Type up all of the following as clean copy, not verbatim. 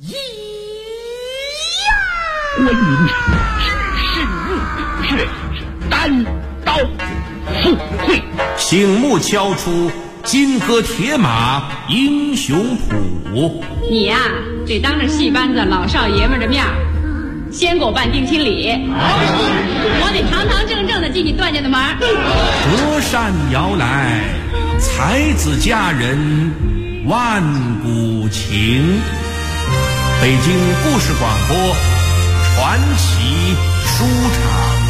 关云长只是怒却单刀赴会， 醒目敲出金戈铁马英雄谱。 你呀，得当着戏班子老少爷们的面先给我办定亲礼，我得堂堂正正的进你段家的门。 隔山遥来，才子佳人万古情。北京故事广播传奇书场。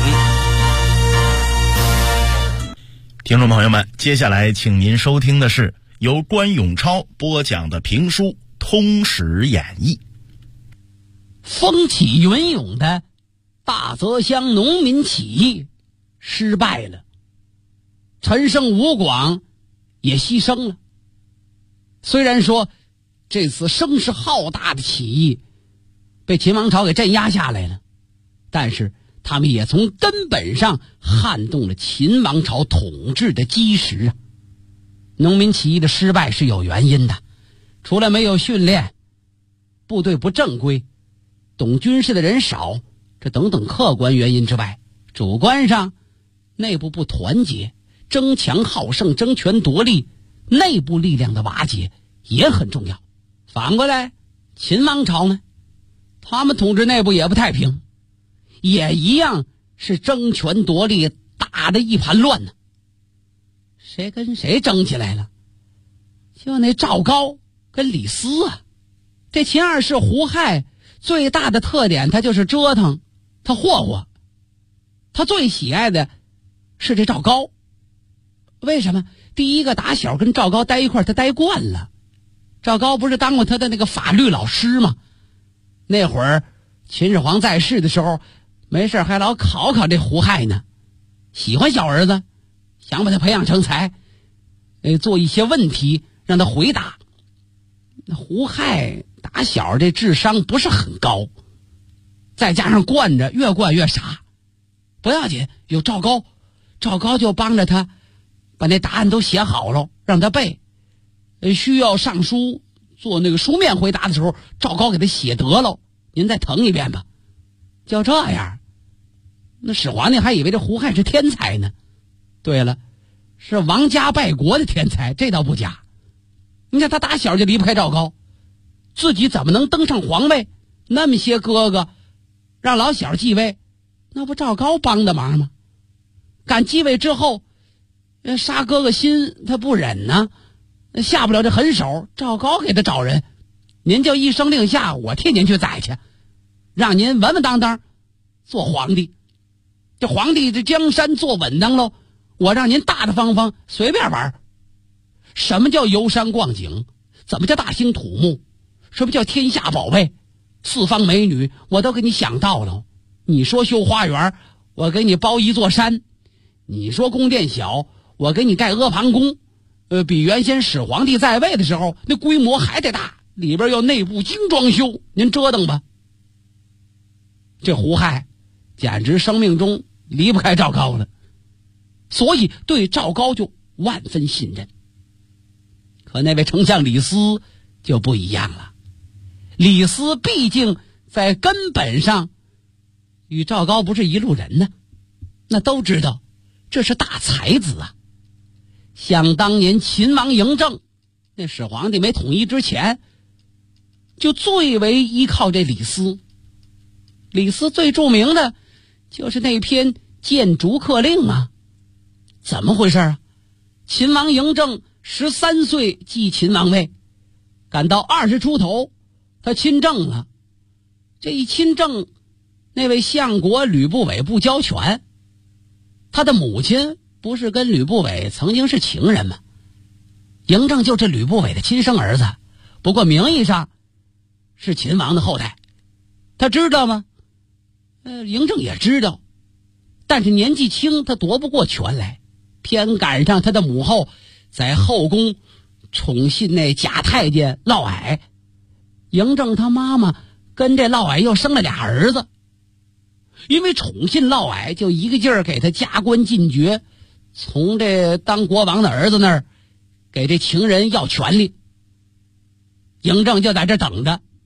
听众朋友们，接下来请您收听的是由关永超播讲的评书《通史演义》。 风起云涌的大泽乡农民起义失败了，陈胜吴广也牺牲了。虽然说这次声势浩大的起义被秦王朝给镇压下来了，但是他们也从根本上撼动了秦王朝统治的基石啊。农民起义的失败是有原因的，除了没有训练，部队不正规，懂军事的人少，这等等客观原因之外，主观上内部不团结，争强好胜，争权夺利，内部力量的瓦解也很重要。反过来秦王朝呢，他们统治内部也不太平，也一样是争权夺利，打得一盘乱呢。谁跟谁争起来了？就那赵高跟李斯啊。这秦二世胡亥最大的特点，他就是折腾，他霍霍。他最喜爱的是这赵高。为什么？第一个，打小跟赵高待一块，他待惯了。赵高不是当过他的那个法律老师吗？那会儿秦始皇在世的时候，没事还老考这胡亥呢。喜欢小儿子，想把他培养成才，做一些问题让他回答。那胡亥打小这智商不是很高，再加上惯着，越惯越傻。不要紧，有赵高，赵高就帮着他把那答案都写好了，让他背。需要上书做那个书面回答的时候，赵高给他写得了，您再誊一遍吧。就这样，那始皇帝还以为这胡亥是天才呢。对了，是王家败国的天才，这倒不假。你看他打小就离不开赵高，自己怎么能登上皇位？那么些哥哥让老小继位，那不赵高帮的忙吗？赶继位之后，杀哥哥心他不忍呢，下不了这狠手，赵高给他找人，您就一声令下，我替您去宰去，让您稳稳当当做皇帝。这皇帝这江山坐稳当喽，我让您大大方方随便玩。什么叫游山逛景？怎么叫大兴土木？什么叫天下宝贝？四方美女我都给你想到了。你说修花园，我给你包一座山；你说宫殿小，我给你盖阿房宫。比原先始皇帝在位的时候那规模还得大，里边要内部精装修，您折腾吧。这胡亥简直生命中离不开赵高了，所以对赵高就万分信任。可那位丞相李斯就不一样了，李斯毕竟在根本上与赵高不是一路人呢，那都知道这是大才子啊。想当年秦王嬴政，那始皇帝没统一之前，就最为依靠这李斯。李斯最著名的就是那篇谏逐客令啊。怎么回事啊？秦王嬴政13岁继秦王位，赶到20出头，他亲政了。这一亲政，那位相国吕不韦不交权。他的母亲不是跟吕不韦曾经是情人吗？嬴政就是吕不韦的亲生儿子，不过名义上是秦王的后代。他知道吗？嬴政也知道，但是年纪轻，他夺不过权来，偏赶上他的母后在后宫宠信那假太监嫪毐。嬴政他妈妈跟这嫪毐又生了俩儿子，因为宠信嫪毐，就一个劲儿给他加官进爵，从这当国王的儿子那儿给这情人要权利。嬴政就在这等着，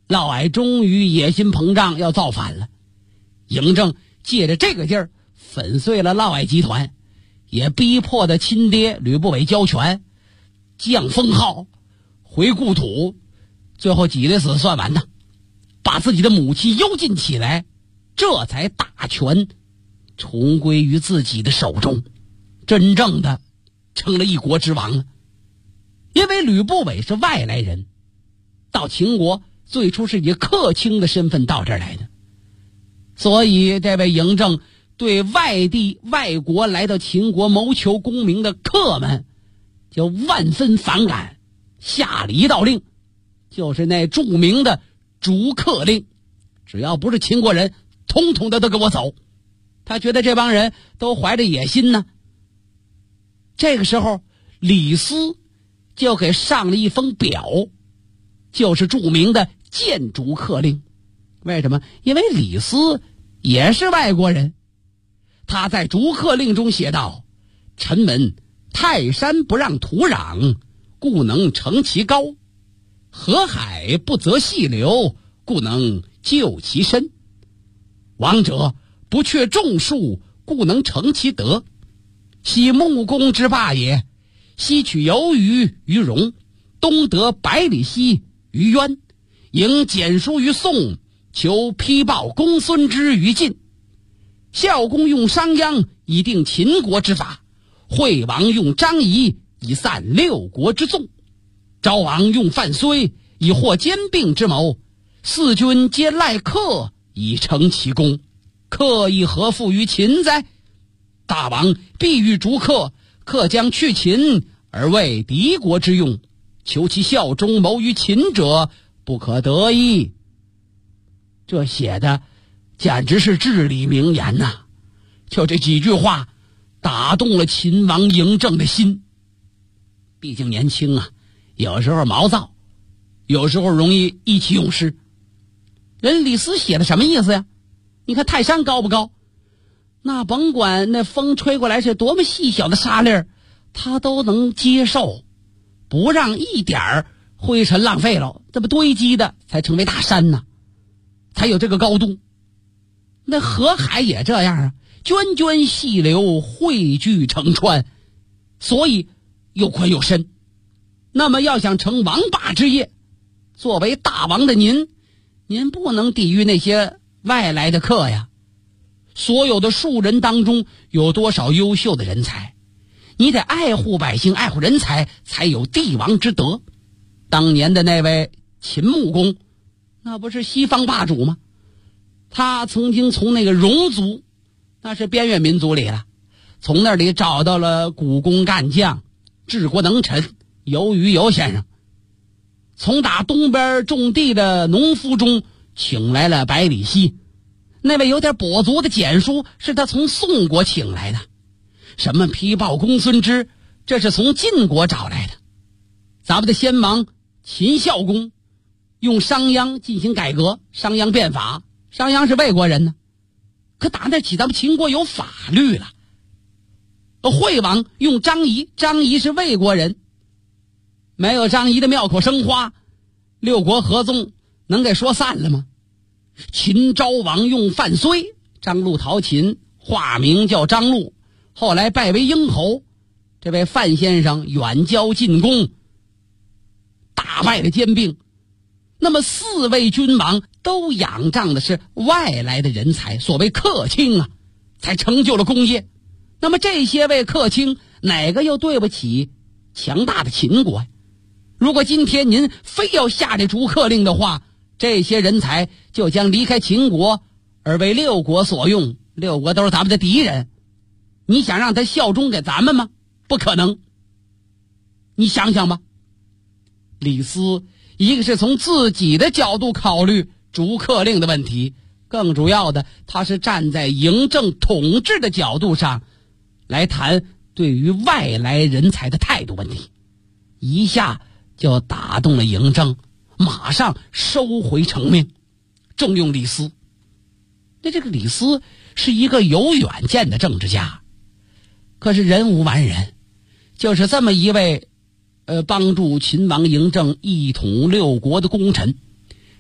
嫪毐终于野心膨胀，要造反了。嬴政借着这个劲儿粉碎了嫪毐集团，也逼迫的亲爹吕不韦交权，降封号，回故土，最后挤得死算完的，把自己的母亲幽禁起来，这才大权重归于自己的手中，真正的成了一国之王了。因为吕不韦是外来人，到秦国最初是以客卿的身份到这儿来的，所以这位嬴政对外地外国来到秦国谋求功名的客们就万分反感，下了一道令，就是那著名的逐客令，只要不是秦国人，统统的都给我走。他觉得这帮人都怀着野心呢。这个时候李斯就给上了一封表，就是著名的谏逐客令。为什么？因为李斯也是外国人。他在逐客令中写道：臣闻泰山不让土壤，故能成其高；河海不择细流，故能就其深。王者不却众数，故能成其德。昔穆公之霸也，西取由于戎，东得百里奚于渊，迎简书于宋，求批报公孙之于晋。孝公用商鞅以定秦国之法，惠王用张仪以散六国之纵，昭王用范睢以获兼并之谋，四君皆赖客以成其功，客以何负于秦哉？大王必欲逐客，客将去秦而为敌国之用，求其效忠谋于秦者，不可得矣。这写的简直是至理名言呐！就这几句话打动了秦王嬴政的心。毕竟年轻啊，有时候毛躁，有时候容易意气用事。人李斯写的什么意思呀？你看泰山高不高，那甭管那风吹过来是多么细小的沙粒儿，他都能接受，不让一点灰尘浪费了，这么堆积的才成为大山呢，才有这个高度。那河海也这样啊，涓涓细流汇聚成川，所以又宽又深。那么要想成王霸之业，作为大王的您不能抵御那些外来的客呀。所有的庶人当中有多少优秀的人才，你得爱护百姓，爱护人才，才有帝王之德。当年的那位秦穆公，那不是西方霸主吗？他曾经从那个戎族，那是边缘民族里了，从那里找到了古工干将、治国能臣游于游先生，从打东边种地的农夫中请来了百里奚，那位有点跛足的简书是他从宋国请来的，什么批报公孙之，这是从晋国找来的。咱们的先王秦孝公用商鞅进行改革，商鞅变法，商鞅是魏国人呢，可打那起咱们秦国有法律了。惠王用张仪，张仪是魏国人，没有张仪的庙口生花，六国合纵能给说散了吗？秦昭王用范睢，张陆陶秦，化名叫张陆，后来拜为英侯。这位范先生远交近攻，打败了兼并。那么四位君王都仰仗的是外来的人才，所谓客卿啊，才成就了功业。那么这些位客卿哪个又对不起强大的秦国？如果今天您非要下这逐客令的话，这些人才就将离开秦国而为六国所用，六国都是咱们的敌人，你想让他效忠给咱们吗？不可能。你想想吧，李斯一个是从自己的角度考虑逐客令的问题，更主要的他是站在嬴政统治的角度上来谈对于外来人才的态度问题，一下就打动了嬴政，马上收回成命，重用李斯。那这个李斯是一个有远见的政治家，可是人无完人，就是这么一位帮助秦王嬴政一统六国的功臣，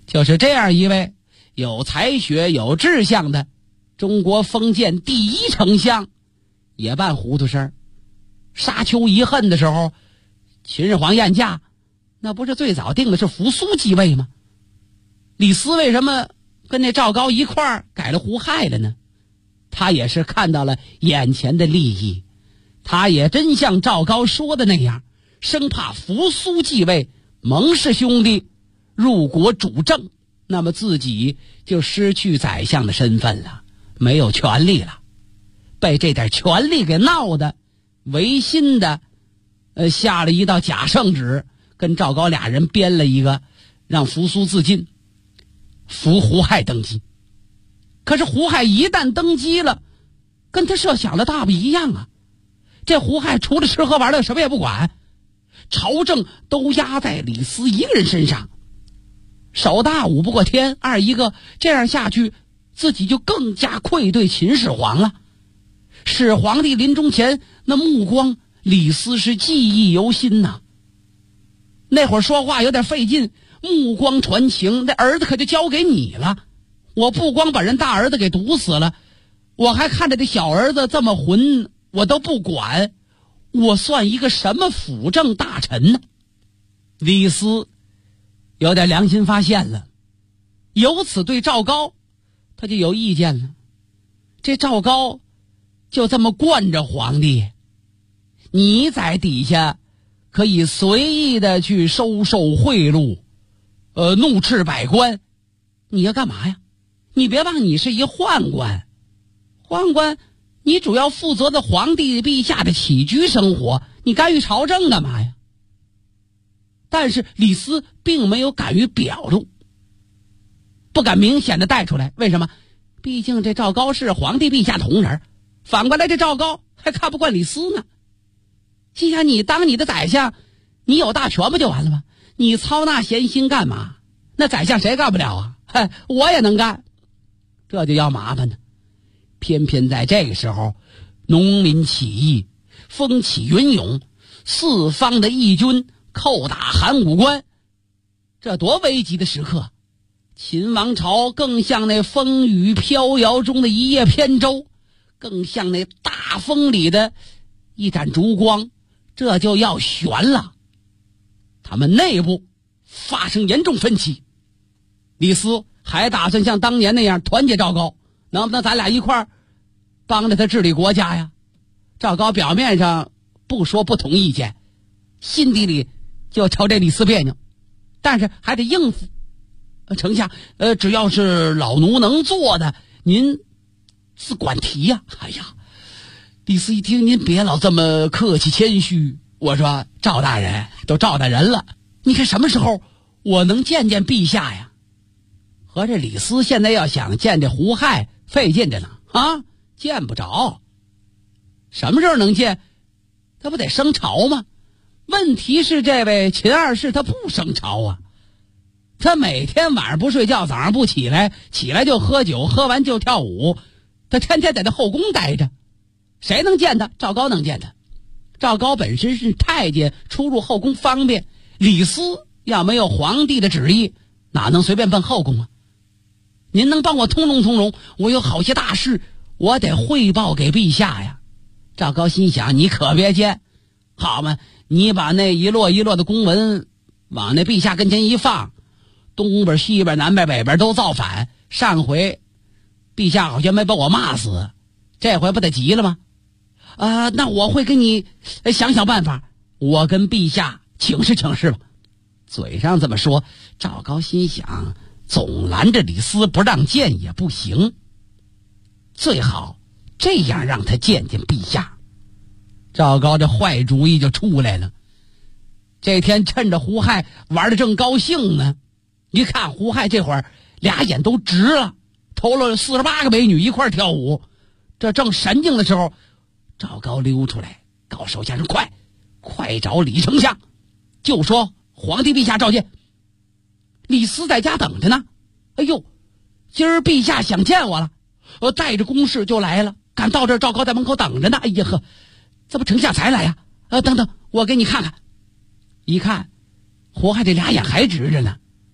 就是这样一位有才学有志向的中国封建第一丞相也办糊涂事儿。沙丘遗恨的时候，秦始皇宴驾，那不是最早定的是扶苏继位吗？李斯为什么跟那赵高一块儿改了胡亥了呢？他也是看到了眼前的利益，他也真像赵高说的那样，生怕扶苏继位，蒙氏兄弟入国主政，那么自己就失去宰相的身份了，没有权力了。被这点权力给闹的，违心的下了一道假圣旨，跟赵高俩人编了一个，让扶苏自尽，扶胡亥登基。可是胡亥一旦登基了，跟他设想的大不一样啊！这胡亥除了吃喝玩乐什么也不管，朝政都压在李斯一个人身上，手大武不过天，二一个这样下去，自己就更加愧对秦始皇了。始皇帝临终前那目光，李斯是记忆犹新呐。那会儿说话有点费劲，目光传情，那儿子可就交给你了。我不光把人大儿子给毒死了，我还看着这小儿子这么混，我都不管，我算一个什么辅政大臣呢？李斯有点良心发现了，由此对赵高他就有意见了。这赵高就这么惯着皇帝，你在底下可以随意的去收受贿赂，怒斥百官，你要干嘛呀？你别忘你是一宦官，宦官你主要负责的皇帝陛下的起居生活，你干预朝政干嘛呀？但是李斯并没有敢于表露，不敢明显的带出来。为什么？毕竟这赵高是皇帝陛下同人，反过来这赵高还看不惯李斯呢。心想你当你的宰相，你有大权不就完了吗？你操那闲心干嘛？那宰相谁干不了啊？我也能干，这就要麻烦呢。偏偏在这个时候，农民起义风起云涌，四方的义军叩打函谷关，这多危急的时刻！秦王朝更像那风雨飘摇中的一叶扁舟，更像那大风里的一盏烛光，这就要悬了。他们内部发生严重分歧，李斯还打算像当年那样团结赵高，能不能咱俩一块儿帮着他治理国家呀？赵高表面上不说不同意见，心底里就朝这李斯别扭，但是还得应付。丞相，只要是老奴能做的，您自管提呀。哎呀，李斯一听，您别老这么客气谦虚。我说赵大人都赵大人了，你看什么时候我能见见陛下呀？合着李斯现在要想见这胡亥费劲着呢啊，见不着。什么时候能见？他不得升朝吗？问题是这位秦二世他不升朝啊，他每天晚上不睡觉，早上不起来，起来就喝酒，喝完就跳舞，他天天在这后宫待着，谁能见他？赵高能见他。赵高本身是太监，出入后宫方便，李斯要没有皇帝的旨意，哪能随便奔后宫啊？您能帮我通融通融，我有好些大事我得汇报给陛下呀。赵高心想，你可别见，好嘛，你把那一摞一摞的公文往那陛下跟前一放，东边西边南边北边都造反，上回陛下好像没把我骂死，这回不得急了吗？那我会跟你想想办法，我跟陛下请示请示吧。嘴上这么说，赵高心想，总拦着李斯不让见也不行，最好这样让他见见陛下。赵高这坏主意就出来了。这天趁着胡亥玩得正高兴呢，一看胡亥这会儿俩眼都直了，投了48个美女一块跳舞，这正神经的时候，赵高溜出来告手下人，快找李丞相，就说皇帝陛下召见。李斯在家等着呢。哎呦，今儿陛下想见我了，带着公事就来了，赶到这儿，赵高在门口等着呢。哎呀呵，这不丞相才来呀？等等，我给你看看。一看胡亥这俩眼还直着呢，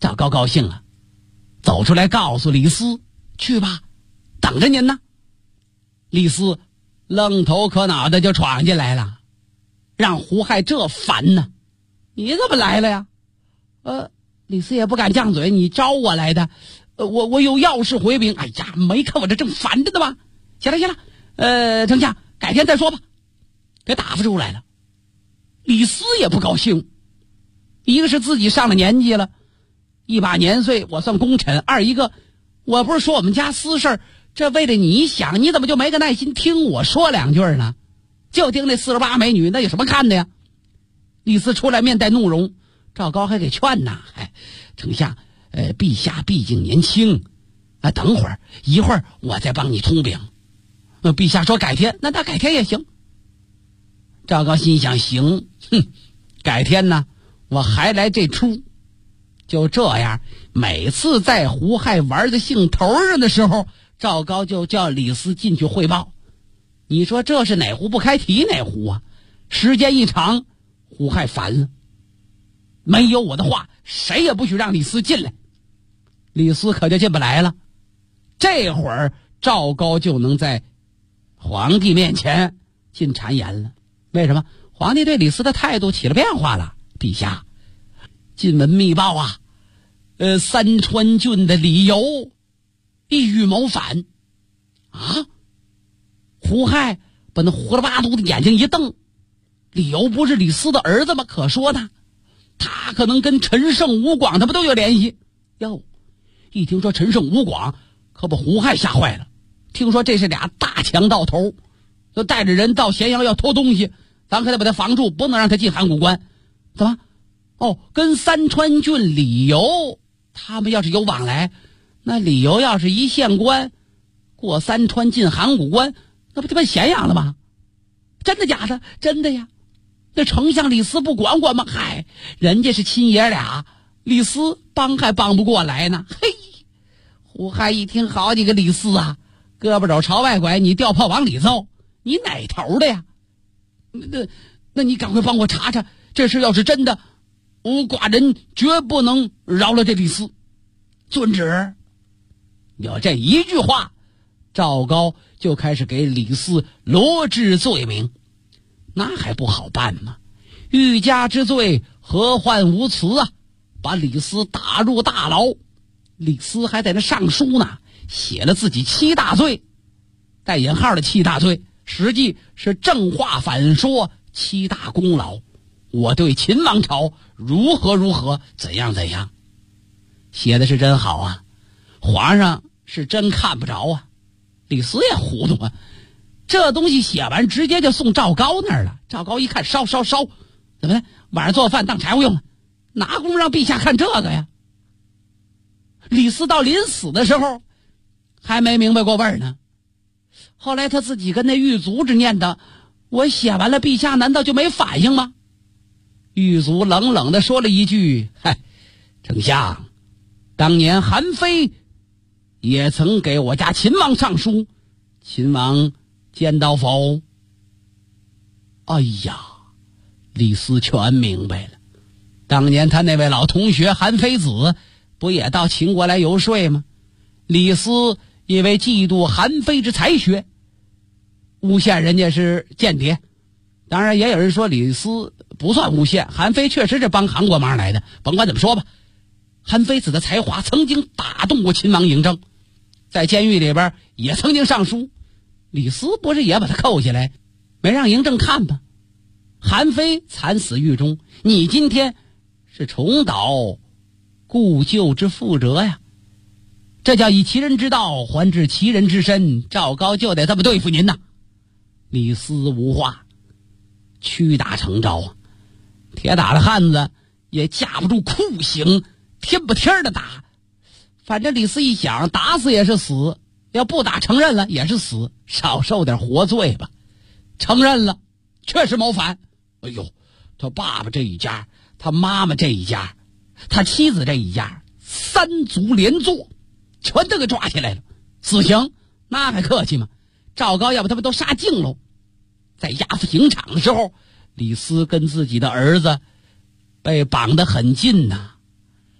赵高高兴了，走出来告诉李斯：“去吧，等着您呢。”李斯愣头磕脑的就闯进来了，让胡亥这烦呢。你怎么来了呀？李斯也不敢犟嘴，你招我来的，我有要事回禀。哎呀，没看我这正烦着呢吗？行了，丞相，改天再说吧，给打发出来了。李斯也不高兴，一个是自己上了年纪了，一把年岁我算功臣；二一个，我不是说我们家私事，这为了你想，你怎么就没个耐心听我说两句呢？就听那48美女，那有什么看的呀？李斯出来面带怒容，赵高还给劝呐：“丞相，陛下毕竟年轻，等会儿一会儿我再帮你通禀。”陛下说改天，那改天也行。赵高心想：行，改天呢，我还来这出。就这样，每次在胡亥玩的兴头上的时候，赵高就叫李斯进去汇报。你说这是哪壶不开提哪壶啊？时间一长，胡亥烦了，没有我的话，谁也不许让李斯进来。李斯可就进不来了。这会儿赵高就能在皇帝面前进谗言了。为什么？皇帝对李斯的态度起了变化了。陛下，晋闻密报啊，三川郡的李由意欲谋反啊！胡亥把那胡了八嘟的眼睛一瞪，李由不是李斯的儿子吗？可说呢，他可能跟陈胜、吴广他们都有联系哟。一听说陈胜、吴广，可把胡亥吓坏了。听说这是俩大强盗头，就带着人到咸阳要偷东西，咱可得把他防住，不能让他进函谷关。怎么？跟三川郡李由他们要是有往来，那李由要是一县官，过三川进函谷关，那不就奔咸阳了吗？真的假的？真的呀。那丞相李斯不管管吗？嗨，人家是亲爷俩，李斯帮还帮不过来呢。嘿，胡亥一听，好几个李斯啊，胳膊肘朝外拐，你掉炮往里揍，你哪头的呀？那你赶快帮我查查，这事要是真的，寡人绝不能饶了这李斯。遵旨。有这一句话，赵高就开始给李斯罗织罪名。那还不好办吗？欲加之罪，何患无辞啊！把李斯打入大牢。李斯还在那上书呢，写了自己7大罪，带引号的7大罪，实际是正话反说7大功劳。我对秦王朝如何如何，怎样怎样，写的是真好啊！皇上是真看不着啊。李斯也糊涂啊，这东西写完直接就送赵高那儿了。赵高一看，烧，怎么的？晚上做饭当柴火用了，哪功夫让陛下看这个呀？李斯到临死的时候还没明白过味儿呢。后来他自己跟那狱卒子念叨：“我写完了，陛下难道就没反应吗？”狱卒冷冷地说了一句：“嗨，丞相，当年韩非也曾给我家秦王上书，秦王见到否？”哎呀，李斯全明白了。当年他那位老同学韩非子不也到秦国来游说吗？李斯因为嫉妒韩非之才学，诬陷人家是间谍。当然也有人说李斯不算诬陷，韩非确实是帮韩国忙来的。甭管怎么说吧，韩非子的才华曾经打动过秦王嬴政，在监狱里边也曾经上书。李斯不是也把他扣下来，没让嬴政看吗？韩非惨死狱中，你今天是重蹈故旧之覆辙呀！这叫以其人之道还治其人之身，赵高就得这么对付您呐！李斯无话，屈打成招啊！铁打的汉子也架不住酷刑，天不天的打。反正李斯一想，打死也是死，要不打承认了也是死，少受点活罪吧。承认了，确实谋反。哎呦，他爸爸这一家，他妈妈这一家，他妻子这一家，3族连坐，全都给抓起来了。死刑那还客气吗？赵高要不他们都杀尽喽。在押赴刑场的时候，李斯跟自己的儿子被绑得很近呐。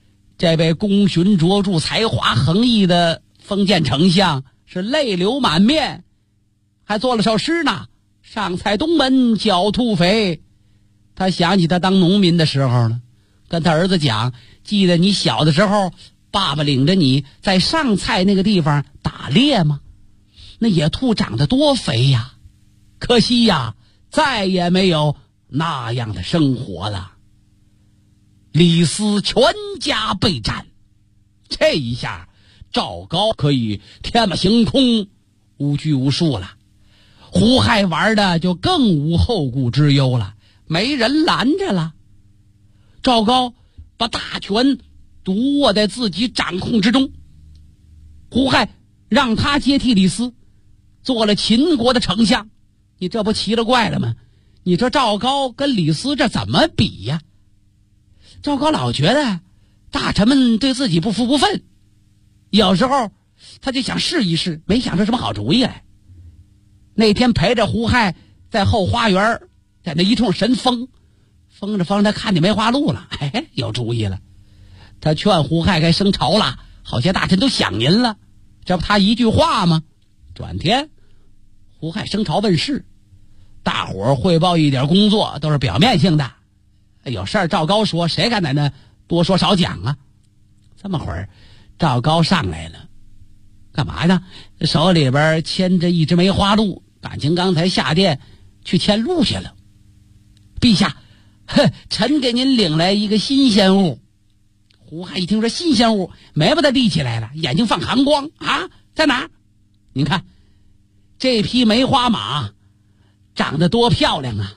这位功勋卓著、才华横溢的封建丞相是泪流满面，还做了首诗呢：上蔡东门狡兔肥。他想起他当农民的时候呢，跟他儿子讲，记得你小的时候爸爸领着你在上蔡那个地方打猎吗？那野兔长得多肥呀，可惜呀，再也没有那样的生活了。李斯全家被斩，这一下赵高可以天马行空，无拘无束了。胡亥玩的就更无后顾之忧了，没人拦着了。赵高把大权独握在自己掌控之中，胡亥让他接替李斯，做了秦国的丞相。你这不奇了怪了吗？你说赵高跟李斯这怎么比呀？赵高老觉得大臣们对自己不服不忿，有时候他就想试一试，没想出什么好主意来。那天陪着胡亥在后花园，在那一通神风着他看见梅花鹿了，有主意了。他劝胡亥该升朝了，好些大臣都想您了，这不他一句话吗？转天胡亥升朝问事，大伙儿汇报一点工作都是表面性的，有事儿赵高说，谁敢在那多说少讲啊？这么会儿赵高上来了，干嘛呢？手里边牵着一只梅花鹿，感情刚才下殿去牵鹿去了。陛下，臣给您领来一个新鲜物。胡亥一听说新鲜物，眉毛都立起来了，眼睛放寒光啊！在哪儿？您看这匹梅花马长得多漂亮啊！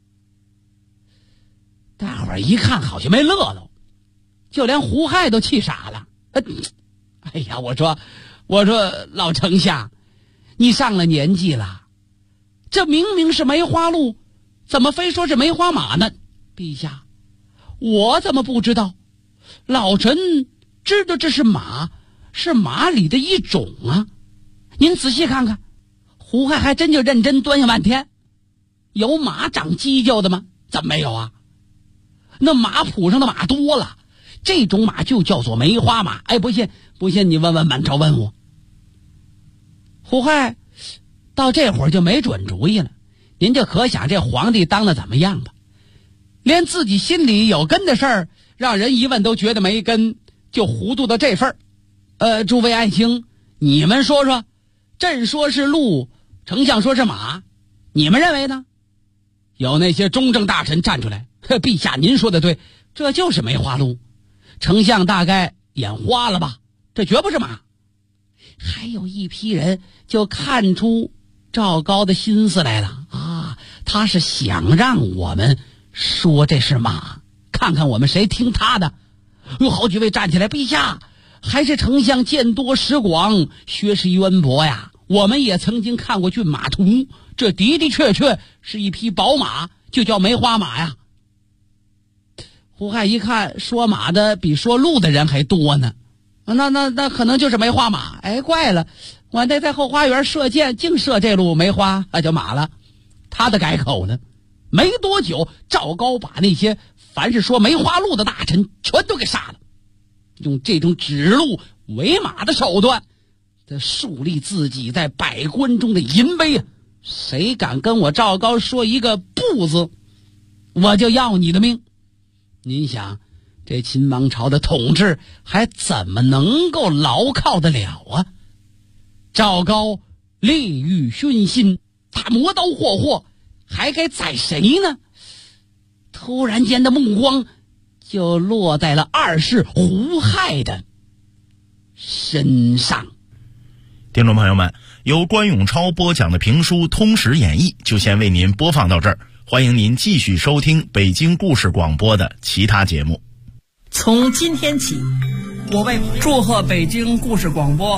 大伙儿一看好像没乐喽，就连胡亥都气傻了。哎呀，我说老丞相，你上了年纪了，这明明是梅花鹿，怎么非说是梅花马呢？陛下，我怎么不知道？老臣知道这是马，是马里的一种啊。您仔细看看，胡亥还真就认真端详半天。有马长犄角的吗？怎么没有啊？那马谱上的马多了，这种马就叫做梅花马。不信你问问满朝文武。胡亥到这会儿就没准主意了，您就可想这皇帝当的怎么样吧。连自己心里有根的事儿，让人一问都觉得没根，就糊涂到这份儿。诸位爱卿，你们说说，朕说是鹿，丞相说是马，你们认为呢？有那些中正大臣站出来，陛下您说的对，这就是梅花鹿，丞相大概眼花了吧，这绝不是马。还有一批人就看出赵高的心思来了啊，他是想让我们说这是马，看看我们谁听他的。有好几位站起来，陛下，还是丞相见多识广，学识渊博呀，我们也曾经看过骏马图，这的的确确是一匹宝马，就叫梅花马呀。胡亥一看说马的比说鹿的人还多呢，那可能就是梅花马。怪了，我那在后花园射箭，净射这路梅花，那就马了。他的改口呢，没多久赵高把那些凡是说梅花鹿的大臣全都给杀了，用这种指鹿为马的手段在树立自己在百官中的淫威啊！谁敢跟我赵高说一个不字，我就要你的命。您想这秦王朝的统治还怎么能够牢靠得了啊？赵高利欲熏心，他磨刀霍霍，还该宰谁呢？突然间的目光就落在了二世胡亥的身上。 听众朋友们，由关永超播讲的评书《通史演义》就先为您播放到这儿，欢迎您继续收听北京故事广播的其他节目。 从今天起，我为祝贺北京故事广播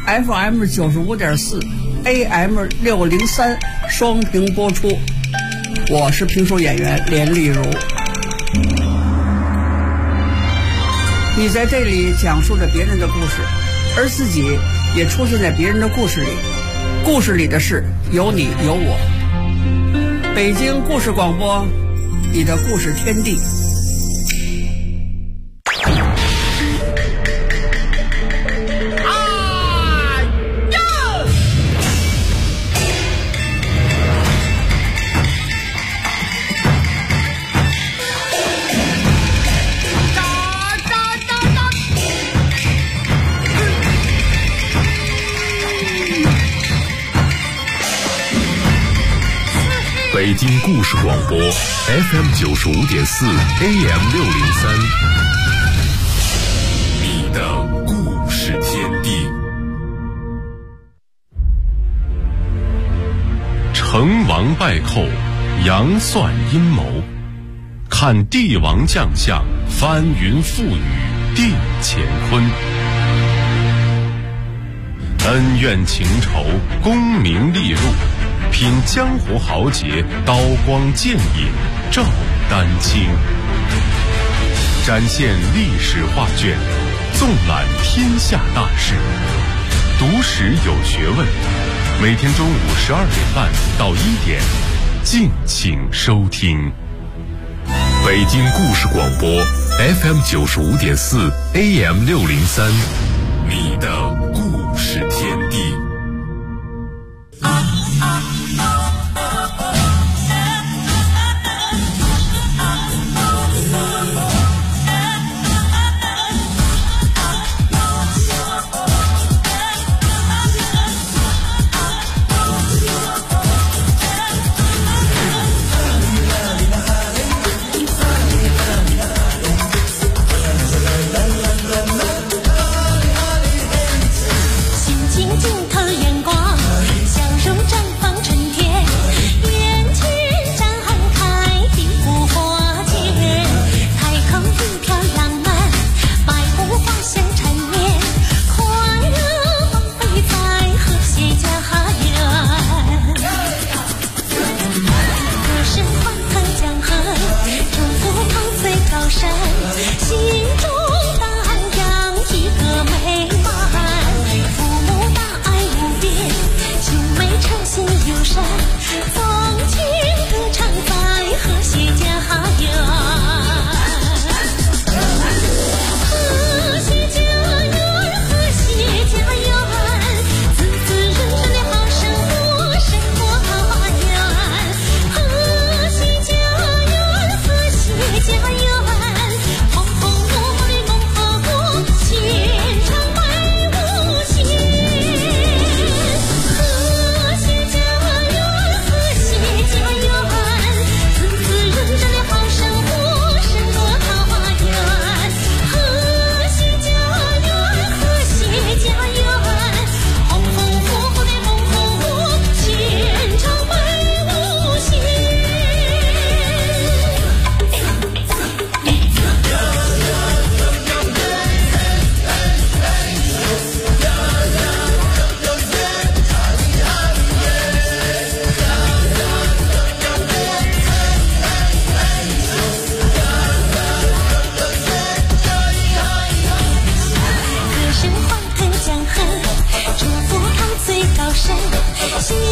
FM 95.4 AM 603双屏播出。我是评书演员连丽如。你在这里讲述着别人的故事，而自己也出现在别人的故事里，故事里的事有你有我。北京故事广播，你的故事天地。 北京故事广播 FM 95.4 AM 603，你的故事天地。成王败寇，杨算阴谋，看帝王将相，翻云覆雨，定乾坤。恩怨情仇，功名利禄，品江湖豪杰，刀光剑影，照丹青。展现历史画卷，纵览天下大事，读史有学问。每天中午12点半到1点，敬请收听。北京故事广播 FM 95.4 AM 603，你的故事天地。 心